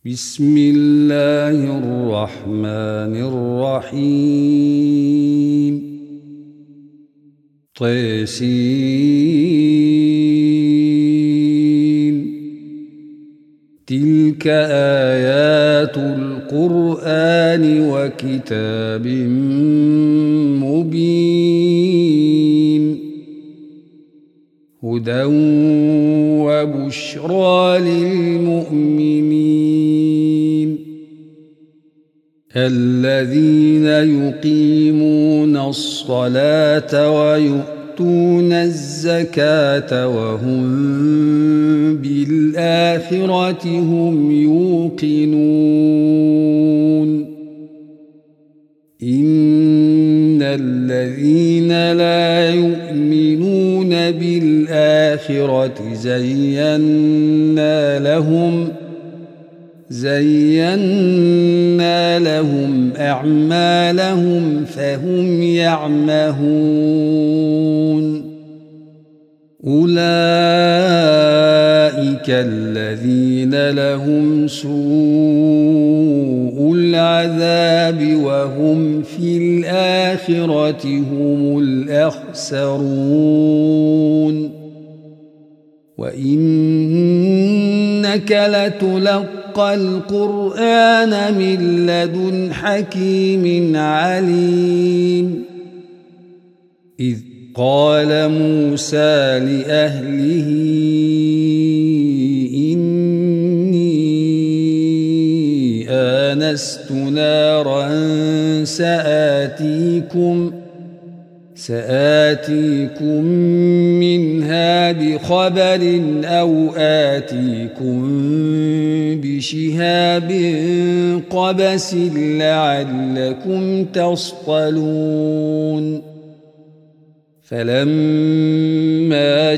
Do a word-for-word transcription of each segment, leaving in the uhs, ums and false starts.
بسم الله الرحمن الرحيم طسين تلك آيات القرآن وكتاب مبين هدى وبشرى للمؤمنين الذين يقيمون الصلاة ويؤتون الزكاة وهم بالآخرة هم يوقنون إن الذين لا يؤمنون بالآخرة زينا لهم زينا لهم أعمالهم فهم يعمهون أولئك الذين لهم سوء العذاب وهم في الآخرة هم الأخسرون وإنك لتلقى القرآن من لدن حكيم عليم إذ قال موسى لأهله إني آنست نارا سآتيكم سآتيكم منها بخبر أو آتيكم بشهاب قبس لعلكم تصطلون فلما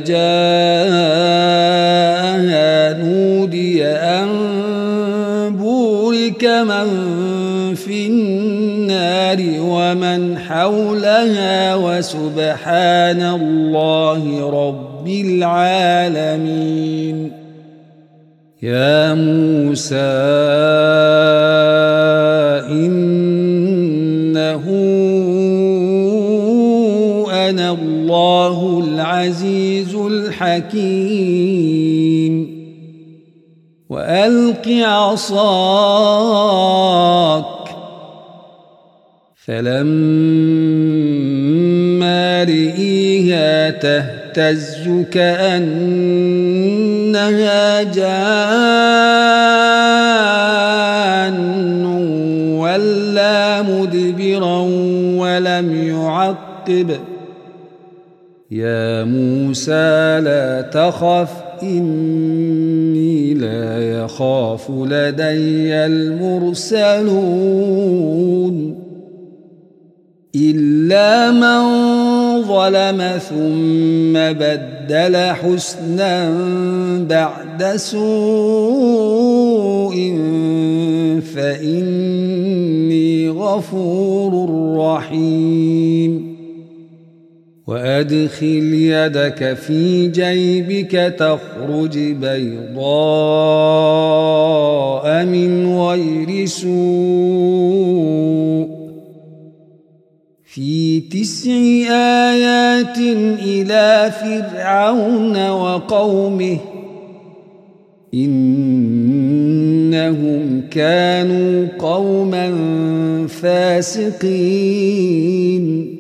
جاءها نودي أن بورك من في النار ومن حولها وسبحان الله رب العالمين يا موسى إنه أنا الله العزيز الحكيم وألق عصاك فلما رئيها تهتز كأنها جان ولا مدبرا ولم يعقب يا موسى لا تخف إني لا يخاف لدي المرسلون إلا من ظلم ثم بدل حسنا بعد سوء فإني غفور رحيم وأدخل يدك في جيبك تخرج بيضاء من غير سوء في تسع آيات إلى فرعون وقومه إنهم كانوا قوما فاسقين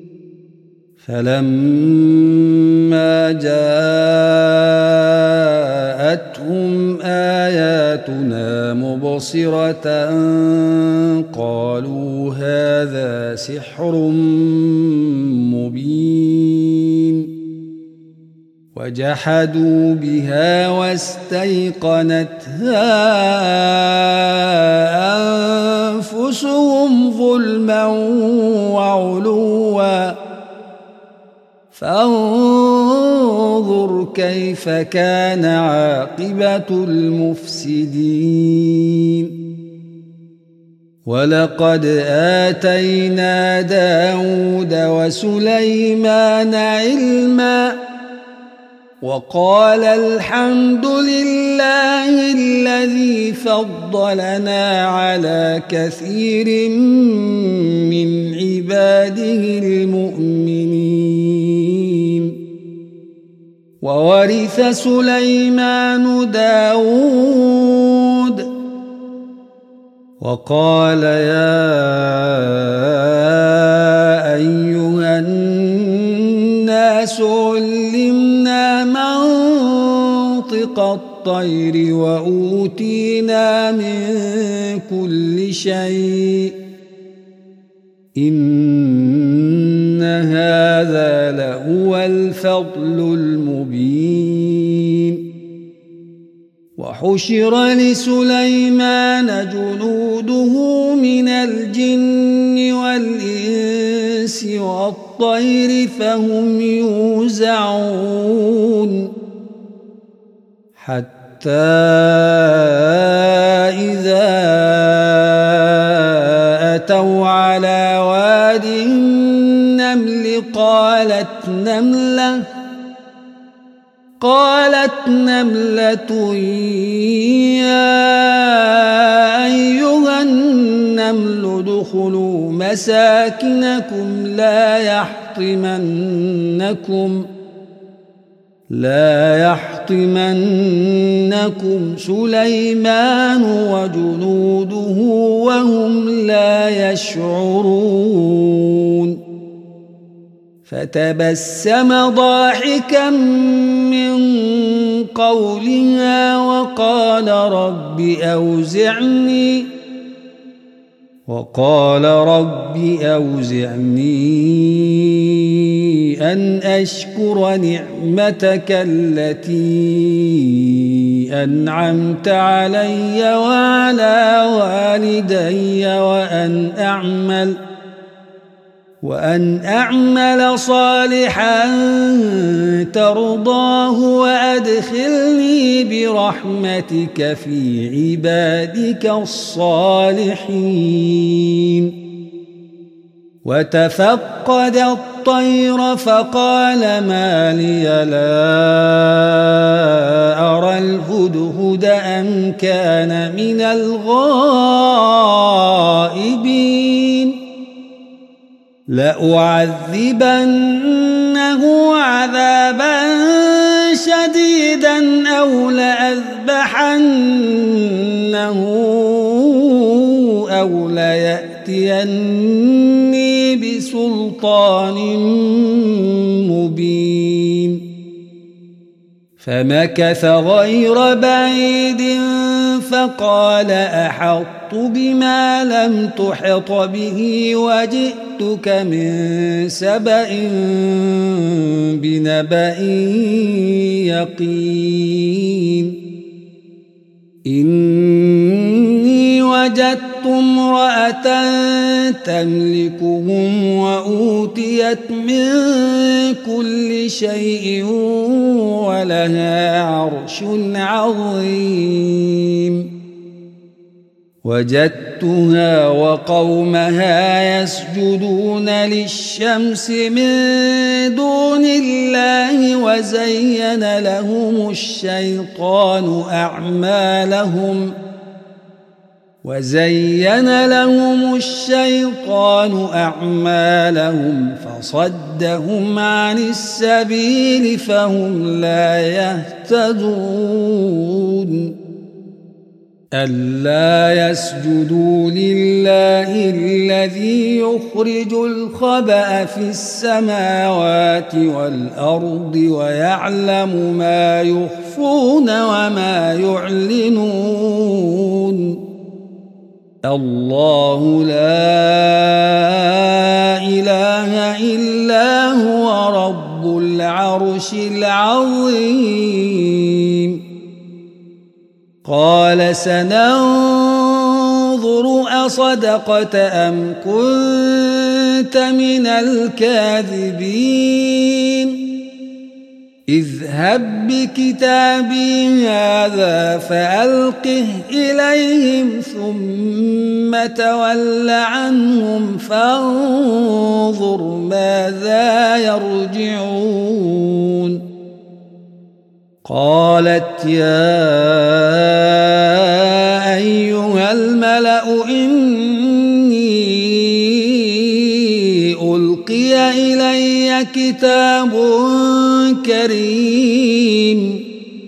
فلما جاءتهم آياتنا مبصرة قالوا هذا سحر مبين وجحدوا بها واستيقنتها أنفسهم ظلما وعلوا فانظر كيف كان عاقبة المفسدين ولقد آتينا داود وسليمان علما وقال الحمد لله الذي فضلنا على كثير من عباده المؤمنين. وورث سليمان داود وقال يا أيها الناس علمنا منطق الطير وأوتينا من كل شيء إن هذا لهو الفضل المبين. وحشر لسليمان جنوده من الجن والإنس والطير فهم يوزعون حتى إذا أتوا على واد النمل قالت نملة قالت نملة يا أيها النمل ادخلوا مساكنكم لا يحطمنكم لا يحطمنكم سليمان وجنوده وهم لا يشعرون. فتبسم ضاحكا من قولها وقال رب أوزعني وقال رب أوزعني أن أشكر نعمتك التي أنعمت علي وعلى والدي وأن أعمل وأن أعمل صالحا ترضاه وأدخلني برحمتك في عبادك الصالحين. وتفقد الطير فقال ما لي لا أرى الهدهد أم كان من الغائبين. لأعذبنه عذابا شديدا أو لأذبحنه أو ليأتيني بسلطان مبين. فمكث غير بعيد فقال أحطت بما لم تحط به وجئتك من سبأ بنبأ يقين. إني وجدت امرأة تملكهم وأوتيت من كل شيء ولها عرش عظيم. وجدتها وقومها يسجدون للشمس من دون الله وزين لهم الشيطان أعمالهم وزين لهم الشيطان أعمالهم فصدهم عن السبيل فهم لا يهتدون. ألا يسجدوا لله الذي يخرج الخبأ في السماوات والأرض ويعلم ما يخفون وما يعلنون. الله لا إله إلا هو رب العرش العظيم. قال سننظر أصدقت أم كنت من الكاذبين. اذهب بكتابي هذا فألقه إليهم ثم تول عنهم فانظر ماذا يرجعون. قالت يا أيها الملأ إني ألقي إلي كتاب كريم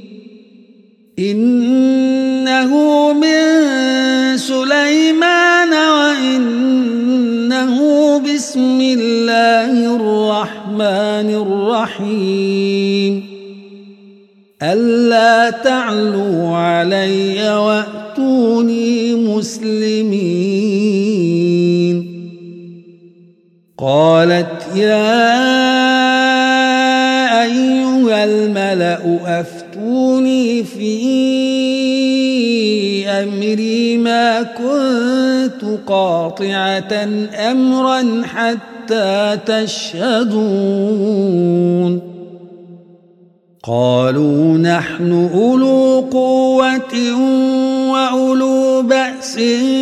إنه من سليمان وإنه بسم الله الرحمن الرحيم ألا تعلوا علي وأتوني مسلمين قالت يا أيها الملأ أفتوني في أمري ما كنت قاطعة أمرا حتى تشهدون قالوا نحن أولو قوة وأولو بأس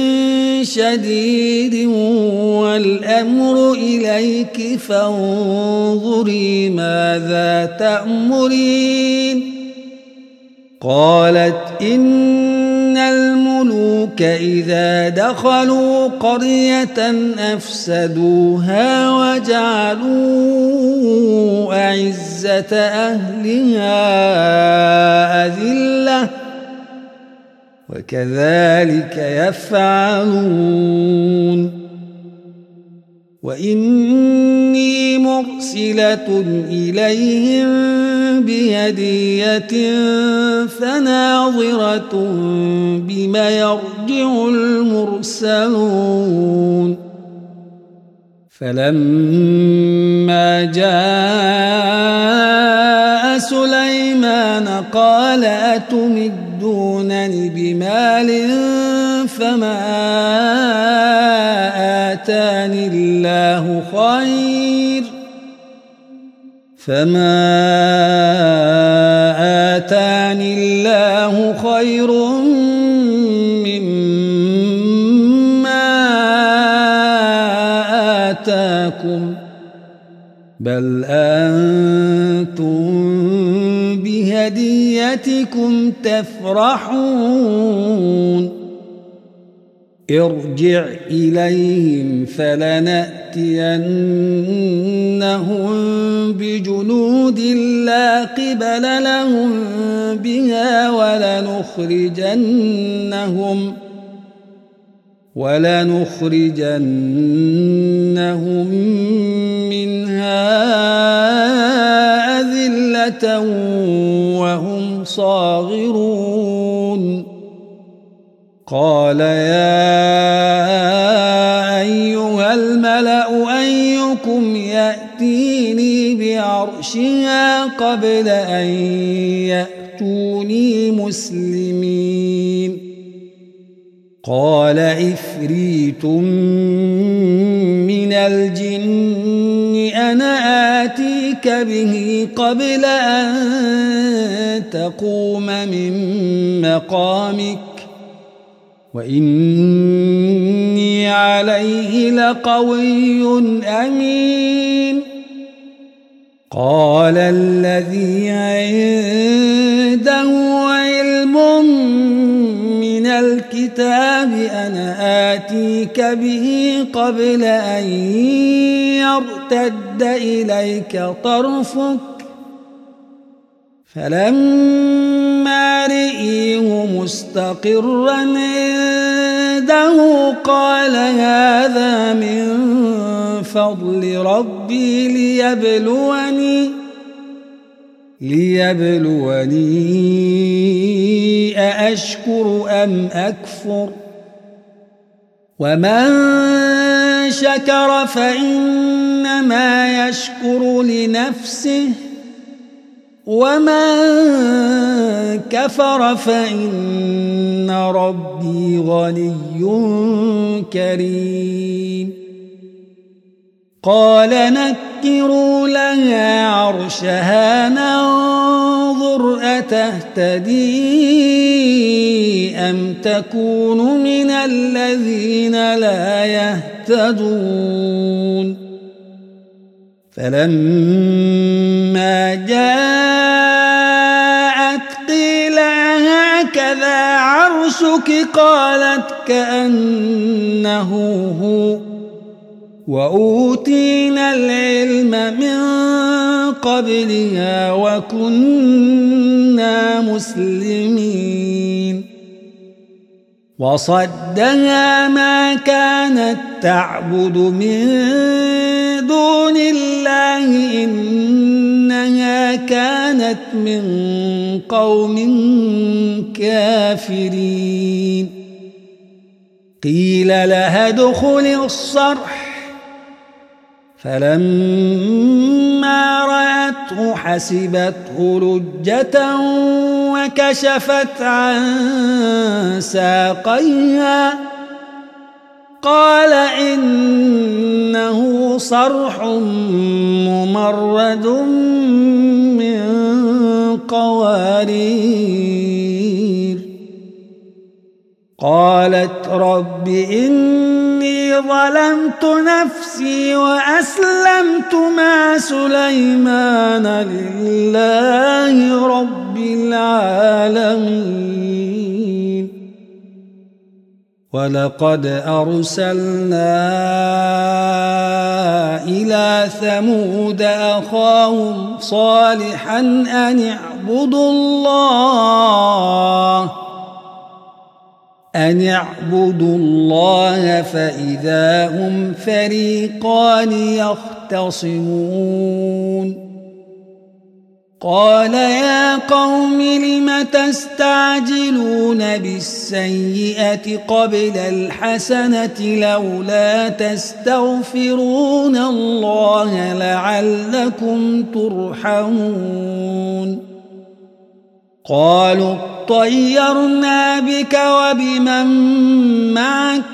شديد والأمر إليك فانظري ماذا تأمرين قالت إن الملوك إذا دخلوا قرية أفسدوها وجعلوا أعزة أهلها أذلة وكذلك يفعلون وإني مرسلة إليهم بهدية فناظرة بما يرجع المرسلون فلما جاء سليمان قال أتمدونني بمال فما آتاني الله خير فما آتاني الله خير مما آتاكم بل أنتم بهديتكم تفرحون ارجع إليهم فلنأتينهم بجنود لا قبل لهم بها ولنخرجنهم ولنخرجنهم منها أذلة وهم صاغرون قال يا أيها الملأ أيكم يأتيني بعرشها قبل أن يأتوني مسلمين قال عفريت من الجن أنا آتيك به قبل أن تقوم من مقامك وإني عليه لقوي أمين قال الذي عنده علم من الكتاب أنا آتيك به قبل أن يرتد إليك طرفك فلما رئيه مستقرا عنده قال هذا من فضل ربي ليبلوني ليبلوني أأشكر أم أكفر ومن شكر فإنما يشكر لنفسه ومن كفر فإن ربي غني كريم قال نكروا لها عرشها ننظر أتهتدي أم تكون من الذين لا يهتدون فلما جاء قالت كأنه هو وأوتينا العلم من قبلها وكنا مسلمين وصدها ما كانت تعبد من دون الله إنها كانت من قوم كافرين قيل لها ادخل الصرح فلما رأته حسبته لجة وكشفت عن ساقيها قال إنه صرح ممرد من قوارير قالت رب إني ظلمت نفسي وأسلمت مع سليمان لله رب العالمين ولقد أرسلنا إلى ثمود أخاهم صالحا أن اعبدوا الله أن اعبدوا الله فإذا هم فريقان يختصمون قال يا قوم لم تستعجلون بالسيئة قبل الحسنة لولا تستغفرون الله لعلكم ترحمون قالوا اطيرنا بك وبمن معك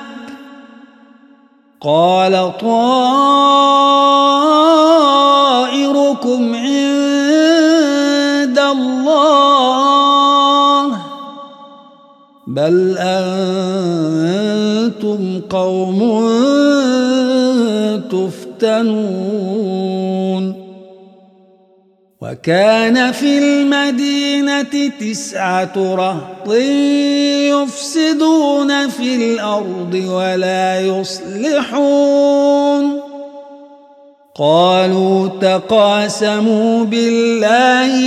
قال طائركم عند الله بل أنتم قوم تفتنون وكان في المدينة تسعة رهط يفسدون في الأرض ولا يصلحون قالوا تقاسموا بالله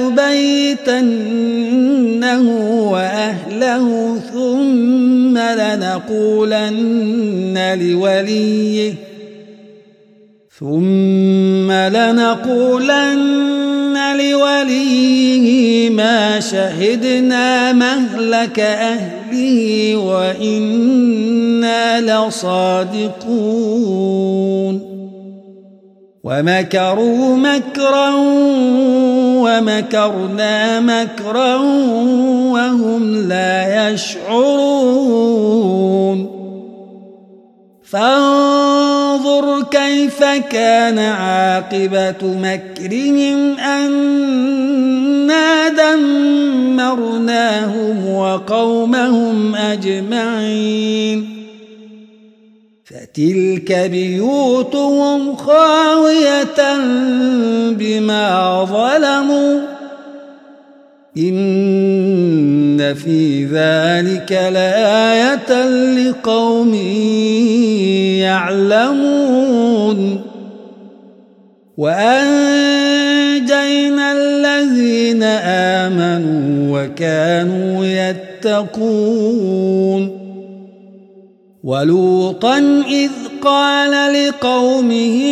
لنبيتنه وأهله ثم لنقولن لوليه ثم لنقولن لوليه ما شهدنا مهلك أهله وإنا لصادقون ومكروا مكرا ومكرنا مكرا وهم لا يشعرون فانظر كيف كان عاقبة مكرهم أنا دمرناهم وقومهم أجمعين فتلك بيوتهم خاوية بما ظلموا إن في ذلك لآية لقوم يعلمون وأنجينا الذين آمنوا وكانوا يتقون ولوطا إذ قال لقومه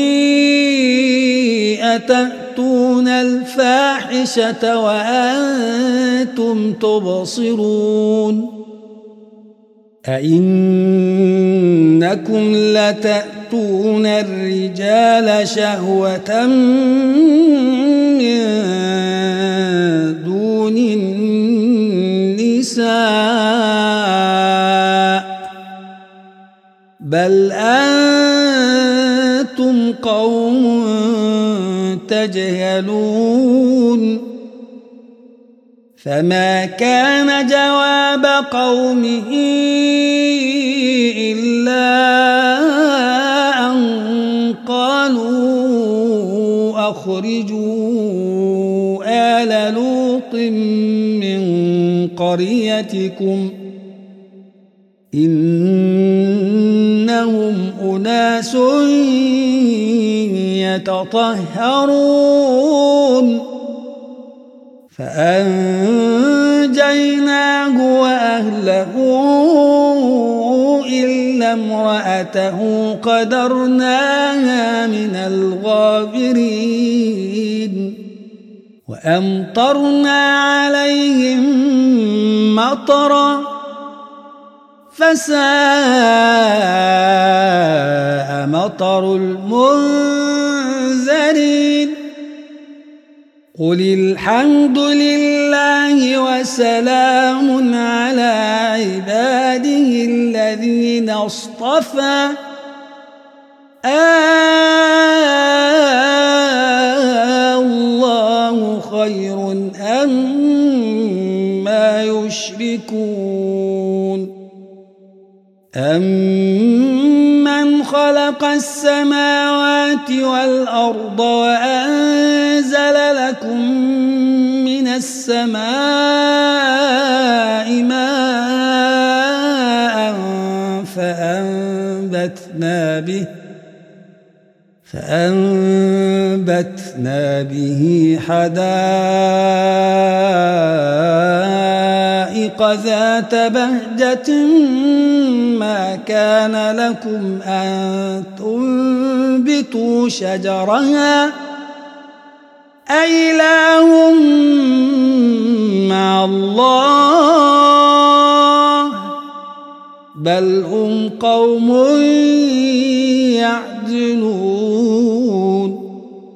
أتأتون الفاحشة وأنتم تبصرون أئنكم لتأتون الرجال شهوة من دون النساء بل أنتم قوم تجهلون فما كان جواب قومه إلا أن قالوا أخرجوا آل لوط من قريتكم إنهم أناس يتطهرون فأنجيناه وأهله إلا امرأته قدرناها من الغابرين وأمطرنا عليهم مطرا فساء مطر المنذرين قل الحمد لله وسلام على عباده الذين اصطفى الله خير أما يشركون أمن خلق السماوات والأرض وأنزل لكم من السماء ماء فأنبتنا به فأنبتنا به حدائق ذات بهجة ما كان لكم أن تنبتوا شجرها أإله مع الله بل هم قوم يعدلون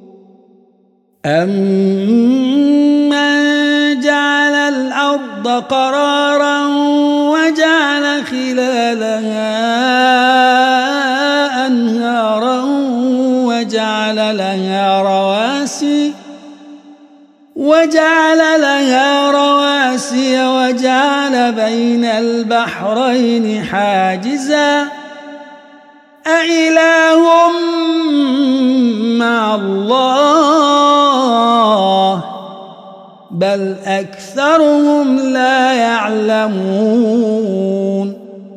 أمن جعل الأرض قرارا وجعل خلالها أنهارا وجعل لها رواسي وجعل لها رواسي وجعل بين البحرين حاجزا أإله مع الله بل أكثرهم لا يعلمون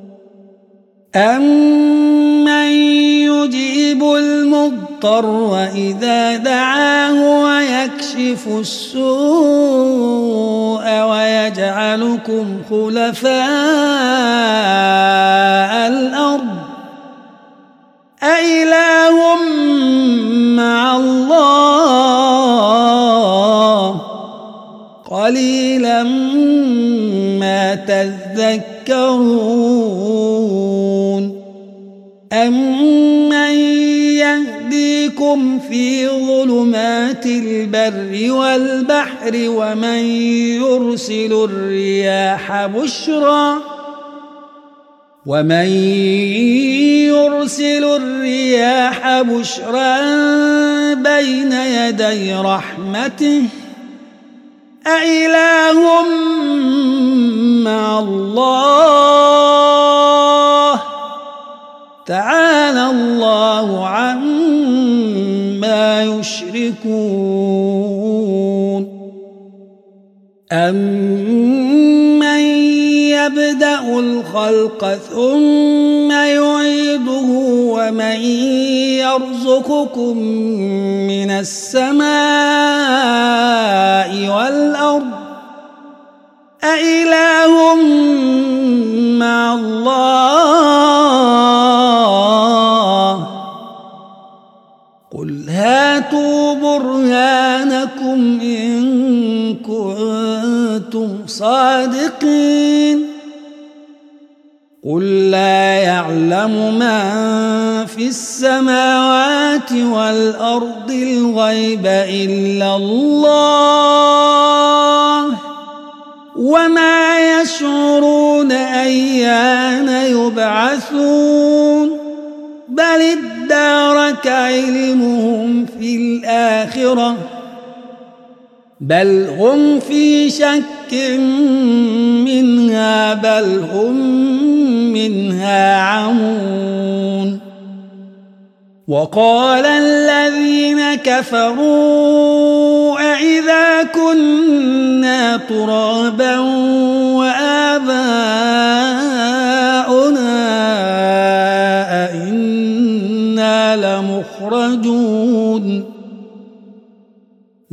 أمن يجيب المضطر إذا دعاه ويكشف السوء ويجعلكم خلفاء الأرض أإله مع الله قليلا ما تذكرون أمن يهديكم في ظلمات البر والبحر ومن يرسل الرياح بشرا ومن يرسل الرياح بشرا بين يدي رحمته أإله مع الله تعالى الله عما يشركون أمن يبدأ الخلق ثم يعيده ومن يرزقكم من السماء والأرض أإله مع الله قل هاتوا برهانكم إن كنتم صادقين قل لا يعلم من في السماوات والأرض الغيب إلا الله وما يشعرون أيان يبعثون بل ادارك علمهم في الآخرة بل هم في شك منها بل هم منها عمون وقال الذين كفروا أإذا كنا ترابا وآباؤنا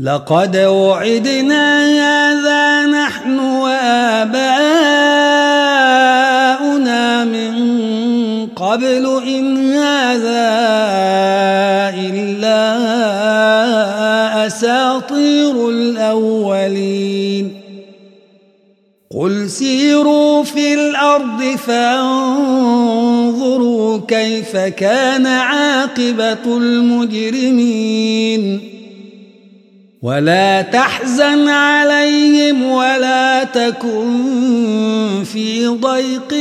لقد وعدنا هذا نحن وآباؤنا من قبل إن هذا إلا أساطير الأولين قل سيروا في الأرض فانظروا كيف كان عاقبة المجرمين ولا تحزن عليهم ولا تكن في ضيق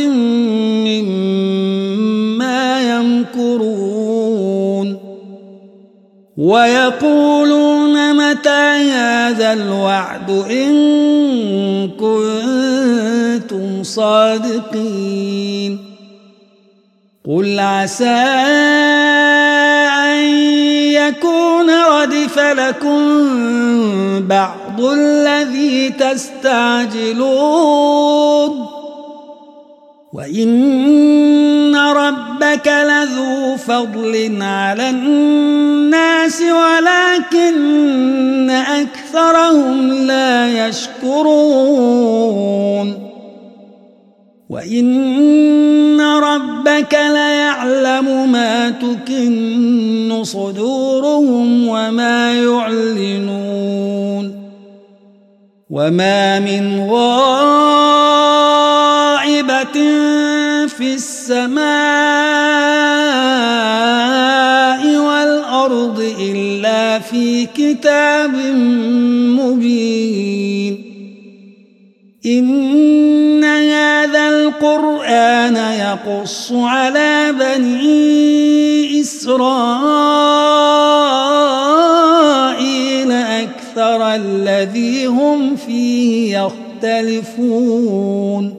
مما يمكرون ويقولون متى هذا الوعد إن كنتم صادقين قل عسى أن يكون ردف لكم بعض الذي تستعجلون وإن ربك لذو فضل على الناس ولكن أكثرهم لا يشكرون وإن ربك ليعلم ما تكن صدورهم وما يعلنون وما من غائبة في السماء والأرض إلا في كتاب مبين إن هذا القرآن يقص على بني إسرائيل أكثر الذي هم فيه يختلفون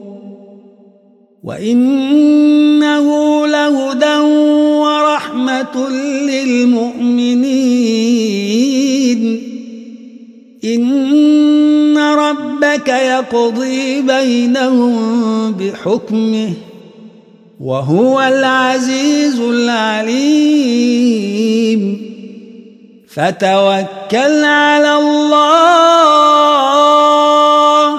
وإنه لهدى ورحمة للمؤمنين إن ربك يقضي بينهم بحكمه وهو العزيز العليم فتوكل على الله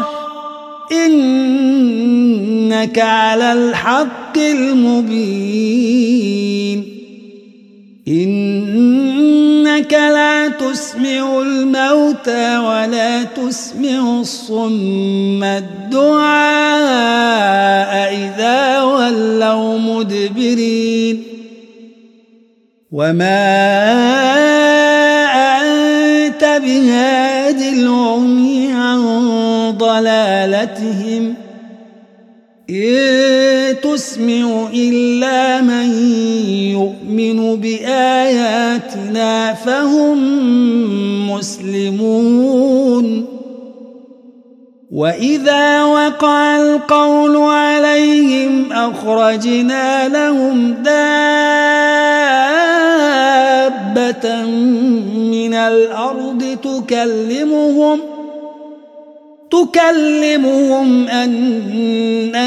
إنك على الحق المبين إنك لا تسمع الموتى ولا تسمع الصم الدعاء إذا ولوا مدبرين وما أنت بهاد العمي عن ضلالتهم إن تسمع إلا من يؤمن بآياتنا فهم مسلمون وإذا وقع القول عليهم أخرجنا لهم دابة من الأرض تكلمهم تكلمهم أن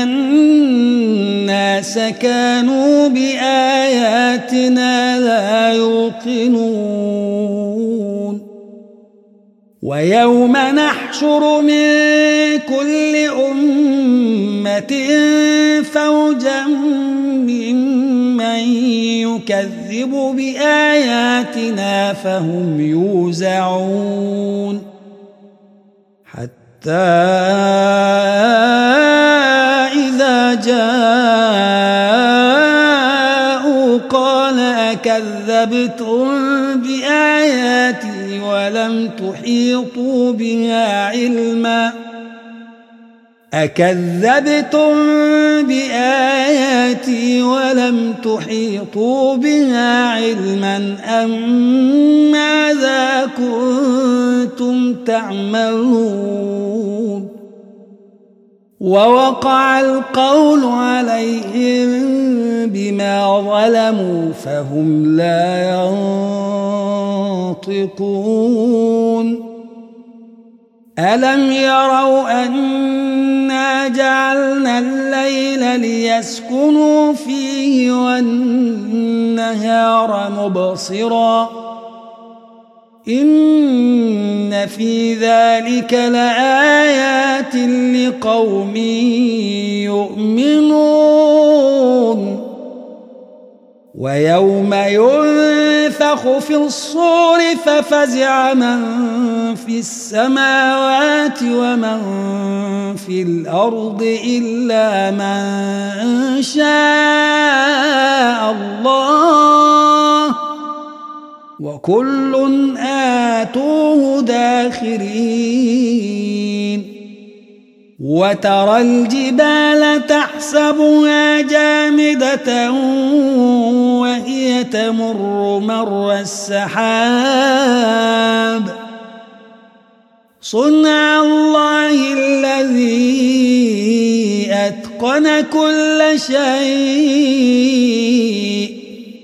الناس كانوا بآياتنا لا يوقنون ويوم نحشر من كل أمة فوجا ممن يكذب بآياتنا فهم يوزعون حتى إذا جاءوا قال أكذبتم بآياتي ولم تحيطوا بها علما أكذبتم بآياتي ولم تحيطوا بها علما أم ماذا كنتم تعملون ووقع القول عليهم بما ظلموا فهم لا ينطقون ألم يروا أنا جعلنا الليل ليسكنوا فيه والنهار مبصرا إن في ذلك لآيات لقوم يؤمنون ويوم ينفخ في الصور ففزع من في السماوات ومن في الأرض إلا من شاء الله وكل آتوه داخرين وترى الجبال تحسبها جامدة وهي تمر مر السحاب صنع الله الذي أتقن كل شيء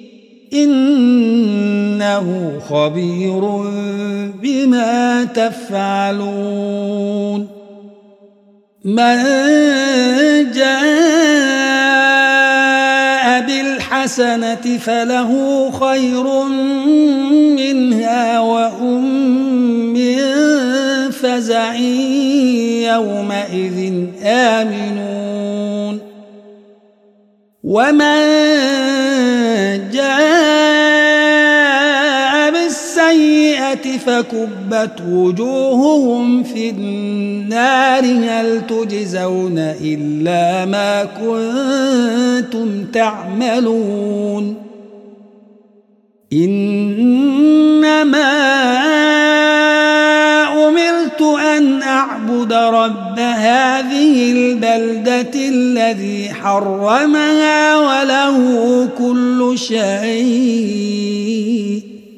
إنه خبير بما تفعلون من جاء بالحسنة فله خير منها وهم من فزع يومئذ آمنون ومن جاء بالسيئة فكبت وجوههم في النار هل تجزون إلا ما كنتم تعملون إنما أمرت أن أعبد رب هذه البلدة الذي حرمها وله كل شيء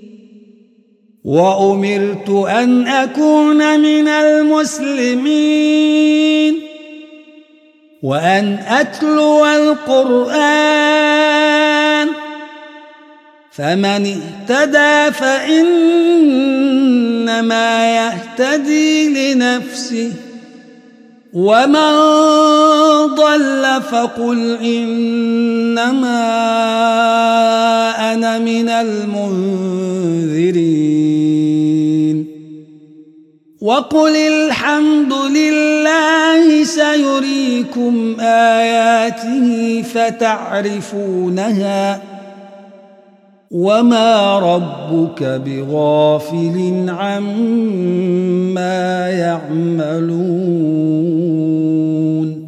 وأمرت أن أكون من المسلمين وأن أتلو القرآن فمن اهتدى فإنما يهتدي لنفسه ومن ضل فقل إنما أنا من المنذرين وقل الحمد لله سيريكم آياته فتعرفونها وما ربك بغافل عما يعملون